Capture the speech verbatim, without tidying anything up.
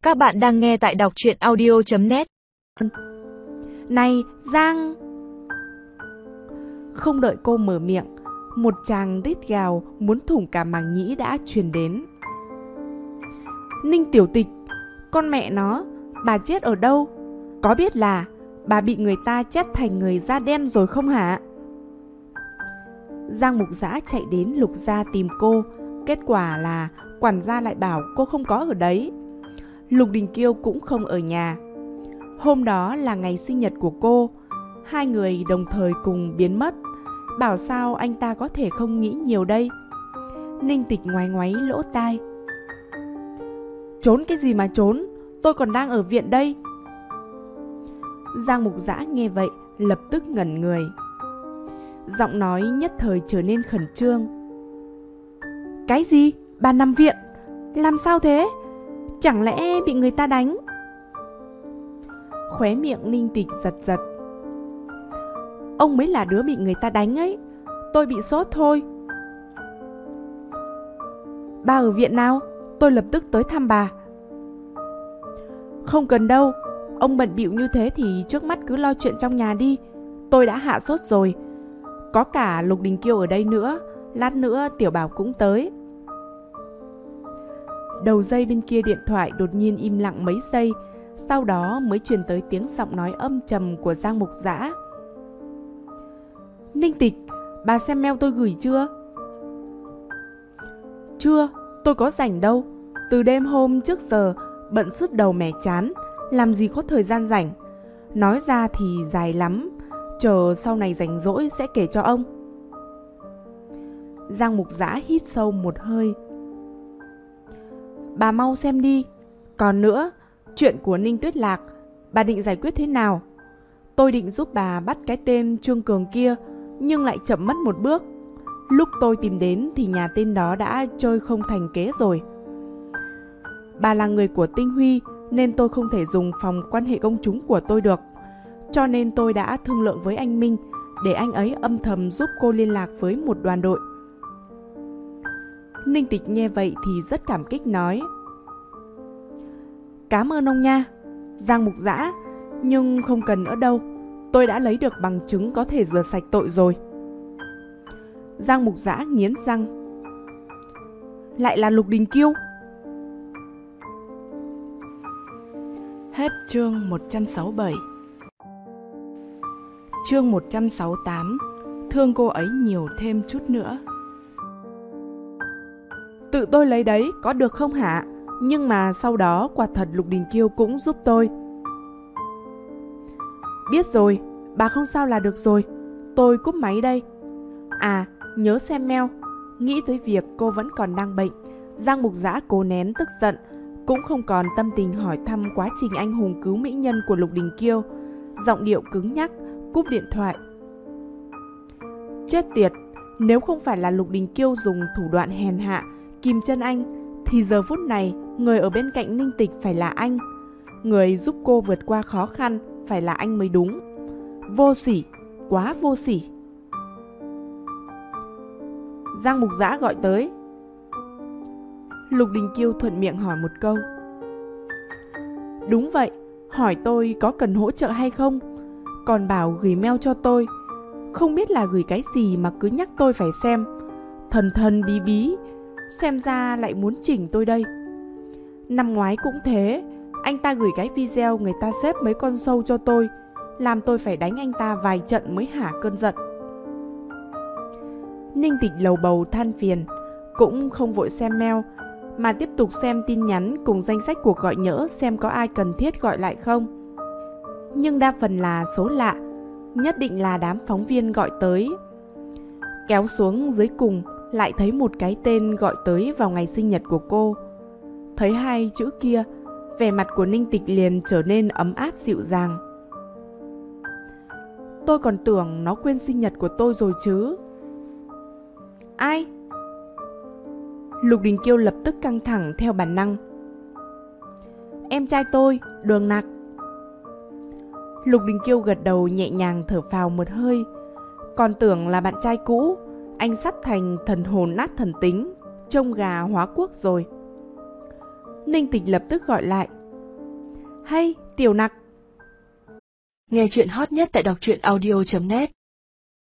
Các bạn đang nghe tại đọc truyện audio chấm net. Này, Giang! Không đợi cô mở miệng, một tràng rít gào muốn thủng cả màng nhĩ đã truyền đến. Ninh Tiểu Tịch, con mẹ nó, bà chết ở đâu? Có biết là bà bị người ta chết thành người da đen rồi không hả? Giang Mục Dã chạy đến Lục gia tìm cô, kết quả là quản gia lại bảo cô không có ở đấy. Lục Đình Kiêu cũng không ở nhà. Hôm đó là ngày sinh nhật của cô, hai người đồng thời cùng biến mất. Bảo sao anh ta có thể không nghĩ nhiều đây? Ninh Tịch ngoáy ngoáy lỗ tai. Trốn cái gì mà trốn, tôi còn đang ở viện đây. Giang Mục Dã nghe vậy lập tức ngẩn người. Giọng nói nhất thời trở nên khẩn trương. Cái gì? Bà nằm viện? Làm sao thế? Chẳng lẽ bị người ta đánh? Khóe miệng Ninh Tịch giật giật. Ông mới là đứa bị người ta đánh ấy, tôi bị sốt thôi. Bà ở viện nào? Tôi lập tức tới thăm bà. Không cần đâu, ông bận bịu như thế thì trước mắt cứ lo chuyện trong nhà đi. Tôi đã hạ sốt rồi. Có cả Lục Đình Kiêu ở đây nữa, lát nữa Tiểu Bảo cũng tới. Đầu dây bên kia điện thoại đột nhiên im lặng mấy giây, sau đó mới truyền tới tiếng giọng nói âm trầm của Giang Mục Dã. Ninh Tịch, bà xem mail tôi gửi chưa? Chưa, tôi có rảnh đâu. Từ đêm hôm trước giờ bận sứt đầu mẻ chán, làm gì có thời gian rảnh. Nói ra thì dài lắm, chờ sau này rảnh rỗi sẽ kể cho ông. Giang Mục Dã hít sâu một hơi. Bà mau xem đi. Còn nữa, chuyện của Ninh Tuyết Lạc, bà định giải quyết thế nào? Tôi định giúp bà bắt cái tên Trương Cường kia, nhưng lại chậm mất một bước. Lúc tôi tìm đến thì nhà tên đó đã chơi không thành kế rồi. Bà là người của Tinh Huy nên tôi không thể dùng phòng quan hệ công chúng của tôi được. Cho nên tôi đã thương lượng với anh Minh để anh ấy âm thầm giúp cô liên lạc với một đoàn đội. Ninh Tịch nghe vậy thì rất cảm kích nói. Cảm ơn ông nha, Giang Mục Dã, nhưng không cần nữa đâu. Tôi đã lấy được bằng chứng có thể rửa sạch tội rồi. Giang Mục Dã nghiến răng. Lại là Lục Đình Kiêu. Hết chương một trăm sáu mươi bảy. Chương một trăm sáu mươi tám. Thương cô ấy nhiều thêm chút nữa. Tự tôi lấy đấy có được không hả? Nhưng mà sau đó quả thật Lục Đình Kiêu cũng giúp tôi. Biết rồi, bà không sao là được rồi. Tôi cúp máy đây. À, nhớ xem mail. Nghĩ tới việc cô vẫn còn đang bệnh, Giang Mục Dã cố nén tức giận, cũng không còn tâm tình hỏi thăm quá trình anh hùng cứu mỹ nhân của Lục Đình Kiêu. Giọng điệu cứng nhắc, cúp điện thoại. Chết tiệt, nếu không phải là Lục Đình Kiêu dùng thủ đoạn hèn hạ kìm chân anh, thì giờ phút này người ở bên cạnh Ninh Tịch phải là anh. Người giúp cô vượt qua khó khăn phải là anh mới đúng. Vô sỉ, quá vô sỉ. Giang Mục Dã gọi tới. Lục Đình Kiêu thuận miệng hỏi một câu. Đúng vậy, hỏi tôi có cần hỗ trợ hay không, còn bảo gửi mail cho tôi. Không biết là gửi cái gì mà cứ nhắc tôi phải xem. Thần thần bí bí, xem ra lại muốn chỉnh tôi đây. Năm ngoái cũng thế, anh ta gửi cái video người ta xếp mấy con sâu cho tôi, làm tôi phải đánh anh ta vài trận mới hả cơn giận. Ninh Tịch lầu bầu than phiền, cũng không vội xem mail, mà tiếp tục xem tin nhắn cùng danh sách cuộc gọi nhỡ xem có ai cần thiết gọi lại không. Nhưng đa phần là số lạ, nhất định là đám phóng viên gọi tới. Kéo xuống dưới cùng lại thấy một cái tên gọi tới vào ngày sinh nhật của cô. Thấy hai chữ kia, vẻ mặt của Ninh Tịch liền trở nên ấm áp dịu dàng. Tôi còn tưởng nó quên sinh nhật của tôi rồi chứ. Ai? Lục Đình Kiêu lập tức căng thẳng theo bản năng. Em trai tôi, Đường Nặc. Lục Đình Kiêu gật đầu nhẹ nhàng thở phào một hơi. Còn tưởng là bạn trai cũ, anh sắp thành thần hồn nát thần tính, trông gà hóa quốc rồi. Ninh Tịch lập tức gọi lại. Hay, Tiểu Nặc. Nghe chuyện hot nhất tại đọc truyện audio chấm net